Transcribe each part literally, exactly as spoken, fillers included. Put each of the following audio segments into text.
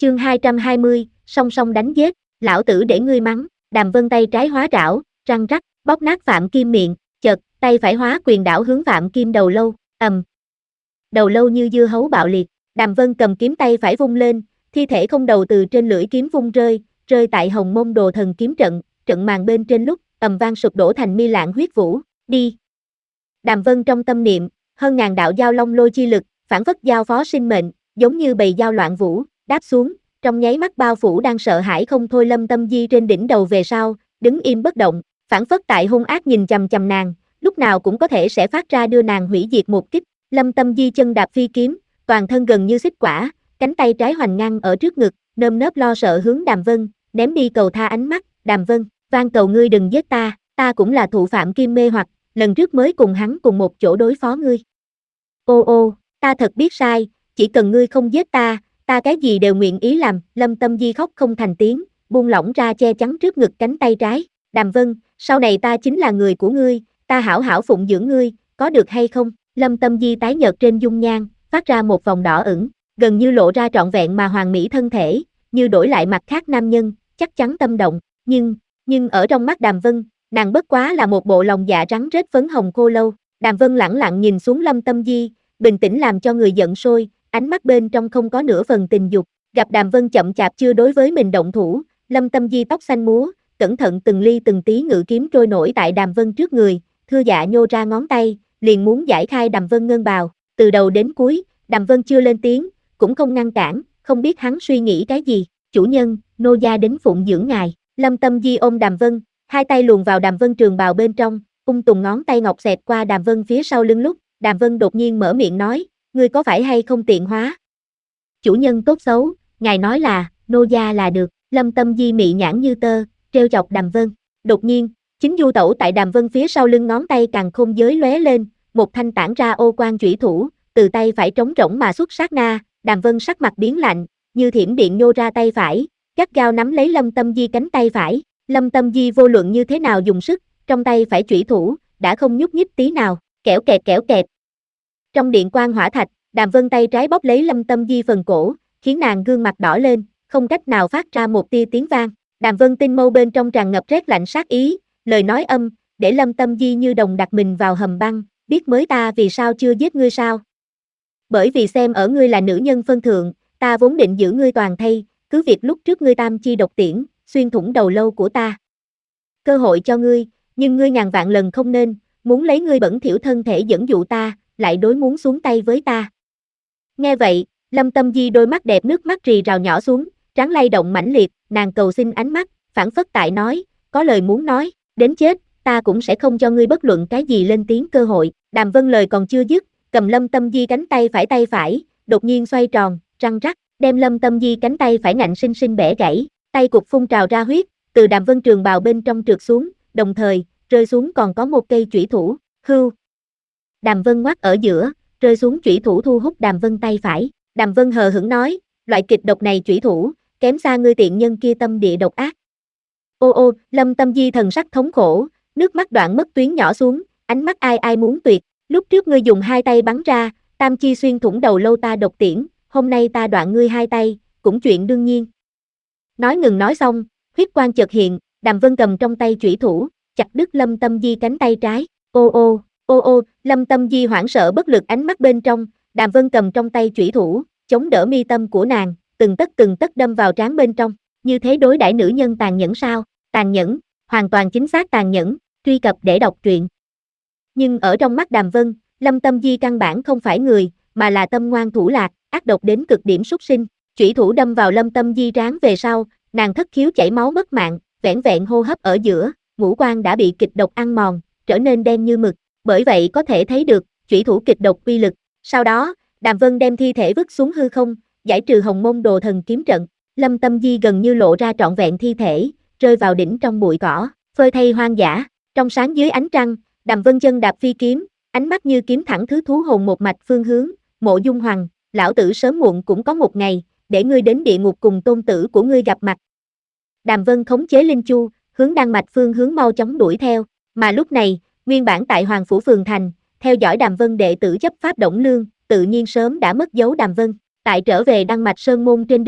Chương hai trăm hai mươi, song song đánh giết, lão tử để ngươi mắng. Đàm Vân tay trái hóa trảo, răng rắc, bóp nát Phạm Kim miệng, chợt, tay phải hóa quyền đảo hướng Phạm Kim đầu lâu, ầm. Đầu lâu như dưa hấu bạo liệt, Đàm Vân cầm kiếm tay phải vung lên, thi thể không đầu từ trên lưỡi kiếm vung rơi, rơi tại Hồng Môn Đồ Thần kiếm trận, trận màn bên trên lúc, ầm vang sụp đổ thành mi lạng huyết vũ, đi. Đàm Vân trong tâm niệm, hơn ngàn đạo giao long lôi chi lực, phản phất giao phó sinh mệnh, giống như bầy dao loạn vũ, đáp xuống, trong nháy mắt bao phủ đang sợ hãi không thôi Lâm Tâm Di trên đỉnh đầu về sau, đứng im bất động, phản phất tại hung ác nhìn chằm chằm nàng, lúc nào cũng có thể sẽ phát ra đưa nàng hủy diệt một kích. Lâm Tâm Di chân đạp phi kiếm, toàn thân gần như xích quả, cánh tay trái hoành ngang ở trước ngực, nơm nớp lo sợ hướng Đàm Vân, ném đi cầu tha ánh mắt. Đàm Vân, van cầu ngươi đừng giết ta, ta cũng là thụ Phạm Kim mê hoặc, lần trước mới cùng hắn cùng một chỗ đối phó ngươi. Ô ô, ta thật biết sai, chỉ cần ngươi không giết ta, ta cái gì đều nguyện ý làm. Lâm Tâm Di khóc không thành tiếng, buông lỏng ra che chắn trước ngực cánh tay trái. Đàm Vân, sau này ta chính là người của ngươi, ta hảo hảo phụng dưỡng ngươi, có được hay không? Lâm Tâm Di tái nhợt trên dung nhan, phát ra một vòng đỏ ửng, gần như lộ ra trọn vẹn mà hoàn mỹ thân thể, như đổi lại mặt khác nam nhân, chắc chắn tâm động, nhưng, nhưng ở trong mắt Đàm Vân, nàng bất quá là một bộ lòng dạ rắn rết phấn hồng khô lâu. Đàm Vân lẳng lặng nhìn xuống Lâm Tâm Di, bình tĩnh làm cho người giận sôi, ánh mắt bên trong không có nửa phần tình dục. Gặp Đàm Vân chậm chạp chưa đối với mình động thủ, Lâm Tâm Di tóc xanh múa, cẩn thận từng ly từng tí ngự kiếm trôi nổi tại Đàm Vân trước người, thưa dạ nhô ra ngón tay, liền muốn giải khai Đàm Vân ngân bào. Từ đầu đến cuối, Đàm Vân chưa lên tiếng, cũng không ngăn cản, không biết hắn suy nghĩ cái gì. Chủ nhân, nô gia đến phụng dưỡng ngài. Lâm Tâm Di ôm Đàm Vân, hai tay luồn vào Đàm Vân trường bào bên trong, ung tùng ngón tay ngọc xẹt qua Đàm Vân phía sau lưng lúc, Đàm Vân đột nhiên mở miệng nói, ngươi có phải hay không tiện hóa? Chủ nhân tốt xấu, ngài nói là, nô gia là được. Lâm Tâm Di mị nhãn như tơ, trêu chọc Đàm Vân. Đột nhiên, chính du tẩu tại Đàm Vân phía sau lưng ngón tay càng khôn giới lóe lên, một thanh tản ra ô quang chủy thủ, từ tay phải trống rỗng mà xuất sát na, Đàm Vân sắc mặt biến lạnh, như thiểm điện nhô ra tay phải, gắt gao nắm lấy Lâm Tâm Di cánh tay phải. Lâm Tâm Di vô luận như thế nào dùng sức, trong tay phải chủy thủ, đã không nhúc nhích tí nào, kẽo kẹt kẽo kẹt. Trong điện quang hỏa thạch, Đàm Vân tay trái bóp lấy Lâm Tâm Di phần cổ, khiến nàng gương mặt đỏ lên, không cách nào phát ra một tia tiếng vang. Đàm Vân tinh mâu bên trong tràn ngập rét lạnh sát ý, lời nói âm, để Lâm Tâm Di như đồng đặt mình vào hầm băng, biết mới ta vì sao chưa giết ngươi sao? Bởi vì xem ở ngươi là nữ nhân phân thượng, ta vốn định giữ ngươi toàn thây, cứ việc lúc trước ngươi tam chi độc tiễn, xuyên thủng đầu lâu của ta. Cơ hội cho ngươi, nhưng ngươi ngàn vạn lần không nên, muốn lấy ngươi bẩn thỉu thân thể dẫn dụ ta, lại đối muốn xuống tay với ta. Nghe vậy, Lâm Tâm Di đôi mắt đẹp nước mắt rì rào nhỏ xuống, trán lay động mãnh liệt, nàng cầu xin ánh mắt, phảng phất tại nói, có lời muốn nói, đến chết, ta cũng sẽ không cho ngươi bất luận cái gì lên tiếng cơ hội. Đàm Vân lời còn chưa dứt, cầm Lâm Tâm Di cánh tay phải tay phải, đột nhiên xoay tròn, răng rắc, đem Lâm Tâm Di cánh tay phải ngạnh sinh sinh bẻ gãy, tay cục phun trào ra huyết, từ Đàm Vân trường bào bên trong trượt xuống, đồng thời, rơi xuống còn có một cây chủy thủ, hưu. Đàm Vân ngoắt ở giữa, rơi xuống chủy thủ thu hút Đàm Vân tay phải. Đàm Vân hờ hững nói, loại kịch độc này chủy thủ, kém xa ngươi tiện nhân kia tâm địa độc ác. Ô ô, Lâm Tâm Di thần sắc thống khổ, nước mắt đoạn mất tuyến nhỏ xuống, ánh mắt ai ai muốn tuyệt. Lúc trước ngươi dùng hai tay bắn ra, tam chi xuyên thủng đầu lâu ta độc tiễn, hôm nay ta đoạn ngươi hai tay, cũng chuyện đương nhiên. Nói ngừng nói xong, huyết quang chợt hiện, Đàm Vân cầm trong tay chủy thủ, chặt đứt Lâm Tâm Di cánh tay trái. Ô ô, ô ô, Lâm Tâm Di hoảng sợ bất lực ánh mắt bên trong, Đàm Vân cầm trong tay chủy thủ, chống đỡ mi tâm của nàng, từng tấc từng tấc đâm vào trán bên trong. Như thế đối đãi nữ nhân tàn nhẫn sao? Tàn nhẫn, hoàn toàn chính xác tàn nhẫn, truy cập để đọc truyện. Nhưng ở trong mắt Đàm Vân, Lâm Tâm Di căn bản không phải người, mà là tâm ngoan thủ lạc, ác độc đến cực điểm súc sinh. Chủy thủ đâm vào Lâm Tâm Di trán về sau, nàng thất khiếu chảy máu mất mạng, vẻn vẹn hô hấp ở giữa, ngũ quan đã bị kịch độc ăn mòn, trở nên đen như mực. Bởi vậy có thể thấy được, chủy thủ kịch độc uy lực. Sau đó, Đàm Vân đem thi thể vứt xuống hư không, giải trừ Hồng Môn Đồ Thần kiếm trận. Lâm Tâm Di gần như lộ ra trọn vẹn thi thể, rơi vào đỉnh trong bụi cỏ, phơi thây hoang dã. Trong sáng dưới ánh trăng, Đàm Vân chân đạp phi kiếm, ánh mắt như kiếm thẳng thứ thú hồn một mạch phương hướng. Mộ Dung Hoàng, lão tử sớm muộn cũng có một ngày, để ngươi đến địa ngục cùng tôn tử của ngươi gặp mặt. Đàm Vân khống chế Linh Chu, hướng Đan Mạch phương hướng mau chóng đuổi theo, mà lúc này, nguyên bản tại Hoàng Phủ Phường Thành, theo dõi Đàm Vân đệ tử chấp pháp Đổng Lương, tự nhiên sớm đã mất dấu Đàm Vân. Tại trở về Đan Mạch Sơn Môn trên đường,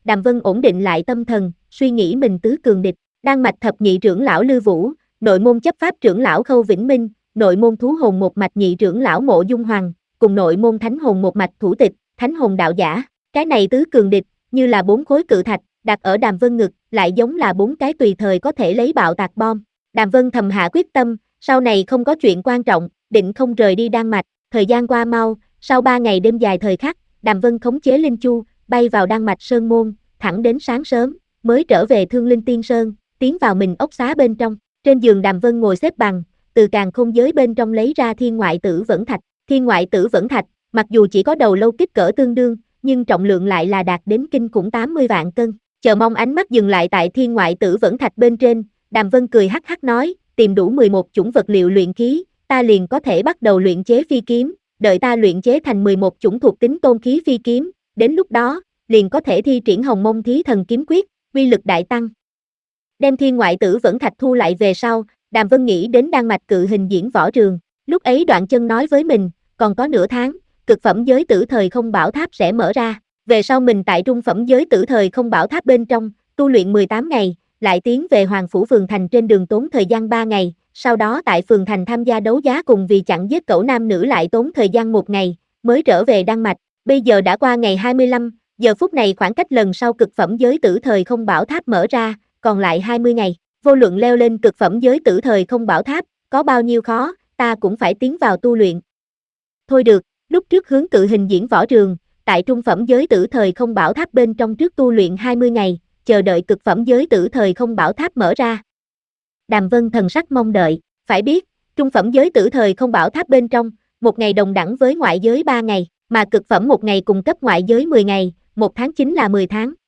Đàm Vân ổn định lại tâm thần, suy nghĩ mình tứ cường địch, Đan Mạch thập nhị trưởng lão Lư Vũ, nội môn chấp pháp trưởng lão Khâu Vĩnh Minh, nội môn thú hồn một mạch nhị trưởng lão Mộ Dung Hoàng, cùng nội môn thánh hồn một mạch thủ tịch, thánh hồn đạo giả. Cái này tứ cường địch, như là bốn khối cự thạch, đặt ở Đàm Vân ngực, lại giống là bốn cái tùy thời có thể lấy bạo tạc bom. Đàm Vân thầm hạ quyết tâm, sau này không có chuyện quan trọng, định không rời đi Đan Mạch. Thời gian qua mau, sau ba ngày đêm dài thời khắc, Đàm Vân khống chế Linh Chu, bay vào Đan Mạch Sơn Môn, thẳng đến sáng sớm, mới trở về Thương Linh Tiên Sơn, tiến vào mình ốc xá bên trong. Trên giường Đàm Vân ngồi xếp bằng, từ càn khôn giới bên trong lấy ra thiên ngoại tử vẫn thạch. Thiên ngoại tử vẫn thạch, mặc dù chỉ có đầu lâu kích cỡ tương đương, nhưng trọng lượng lại là đạt đến kinh khủng tám mươi vạn cân. Chờ mong ánh mắt dừng lại tại thiên ngoại tử vẫn thạch bên trên, Đàm Vân cười hắc hắc nói, tìm đủ mười một chủng vật liệu luyện khí, ta liền có thể bắt đầu luyện chế phi kiếm, đợi ta luyện chế thành mười một chủng thuộc tính tôn khí phi kiếm, đến lúc đó, liền có thể thi triển Hồng Mông Thí Thần Kiếm Quyết, uy lực đại tăng. Đem thiên ngoại tử vẫn thạch thu lại về sau, Đàm Vân nghĩ đến Đan Mạch cự hình diễn võ trường, lúc ấy Đoạn Chân nói với mình, còn có nửa tháng, cực phẩm giới tử thời không bảo tháp sẽ mở ra, về sau mình tại trung phẩm giới tử thời không bảo tháp bên trong, tu luyện mười tám ngày, lại tiến về Hoàng Phủ Phường Thành trên đường tốn thời gian ba ngày, sau đó tại Phường Thành tham gia đấu giá cùng vì chặn giết cẩu nam nữ lại tốn thời gian một ngày, mới trở về Đan Mạch, bây giờ đã qua ngày hai mươi lăm, giờ phút này khoảng cách lần sau cực phẩm giới tử thời không bảo tháp mở ra, còn lại hai mươi ngày, vô luận leo lên cực phẩm giới tử thời không bảo tháp, có bao nhiêu khó, ta cũng phải tiến vào tu luyện. Thôi được, lúc trước hướng cự hình diễn võ trường, tại trung phẩm giới tử thời không bảo tháp bên trong trước tu luyện hai mươi ngày, chờ đợi cực phẩm giới tử thời không bảo tháp mở ra. Đàm Vân thần sắc mong đợi, phải biết, trung phẩm giới tử thời không bảo tháp bên trong, một ngày đồng đẳng với ngoại giới ba ngày, mà cực phẩm một ngày cùng cấp ngoại giới mười ngày, một tháng chính là mười tháng.